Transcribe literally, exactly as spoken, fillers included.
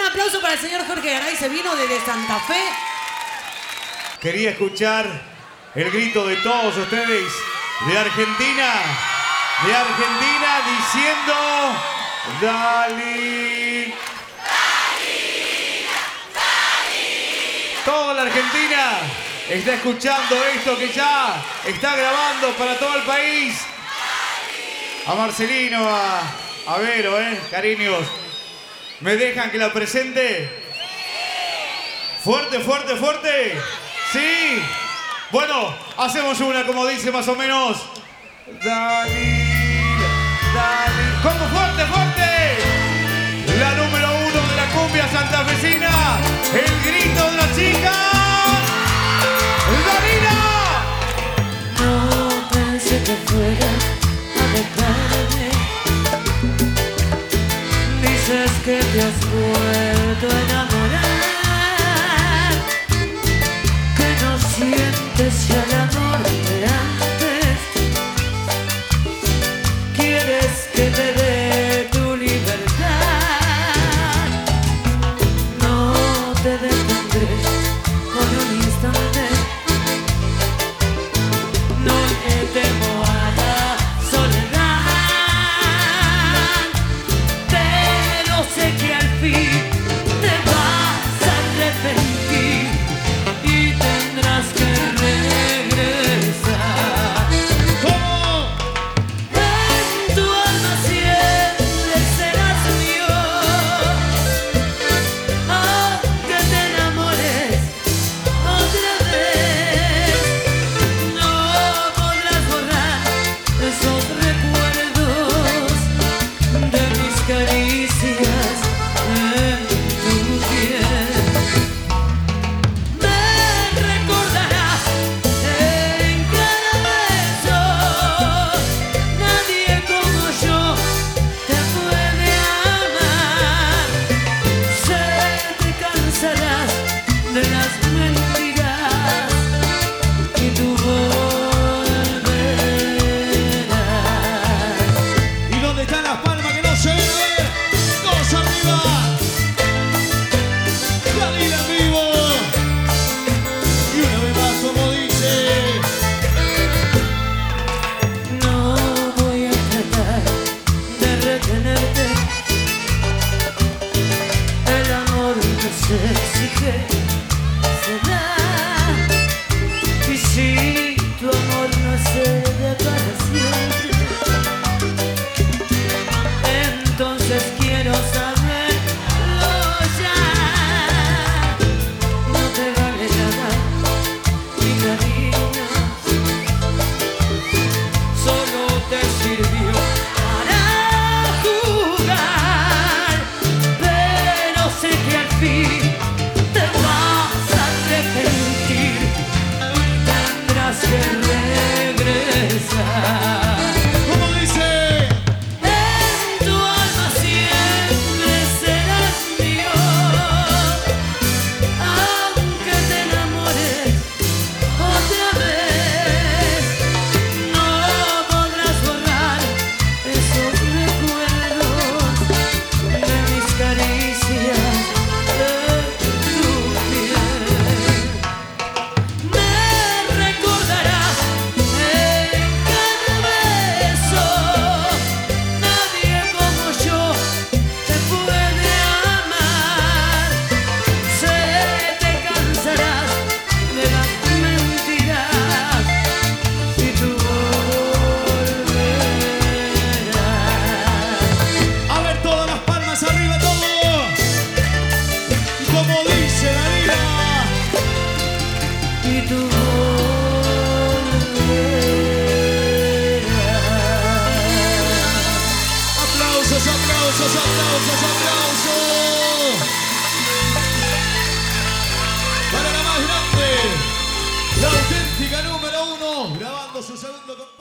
aplauso para el señor Jorge Garay, se vino desde Santa Fe. Quería escuchar el grito de todos ustedes de Argentina, de Argentina diciendo Dali. Toda la Argentina está escuchando esto que ya está grabando para todo el país. A Marcelino, a, a Vero, eh, cariños. ¿Me dejan que la presente? Fuerte, fuerte, fuerte. ¿Sí? Bueno, hacemos una como dice más o menos. Dali, Dali. ¿Cómo? Fuerte, fuerte. La número uno de la cumbia santafesina. El grito de la chica. ¡Dalila! No pensé que fuera a dejarme. Dices que te has vuelto a enamorar, que no sientes ya el amor de antes. Quieres que te dé tu libertad. No te detendré con un instante. No le temo a la soledad, pero sé que al fin te vas a arrepentir y tendrás que regresar. ¿Cómo? En tu alma siempre serás mío, aunque te enamores otra vez. No podrás borrar esos recuerdos de mis caricias en tu piel. Me recordarás en cada beso. Nadie como yo te puede amar. Sé que cansarás de las mentiras y tú volverás. ¿Y dónde están las palmas que no se ven? ¡Todos arriba! ¡Dalila en vivo! Y una vez más como dice. No voy a tratar de retenerte. El amor que se exige se da. Y si tu amor no se da para siempre, entonces quiero saberlo ya. No te vale nada mi cariño, solo te sirvió para jugar, pero sé que al fin te vas a arrepentir y tendrás que regresar. ¿Cómo dice? En tu alma siempre serás mío, aunque te enamores otra vez. No podrás borrar esos recuerdos de mis caricias de tu piel. Me recordarás en cada beso. Nadie como yo te puede amar. Sé te cansarás de las mentiras y tú volverás. A ver todas las palmas arriba, todo. Y como dice Dalila. Y tú volverás. Aplausos, aplausos, aplausos, aplausos. Para la más grande, la auténtica número uno, grabando su segundo.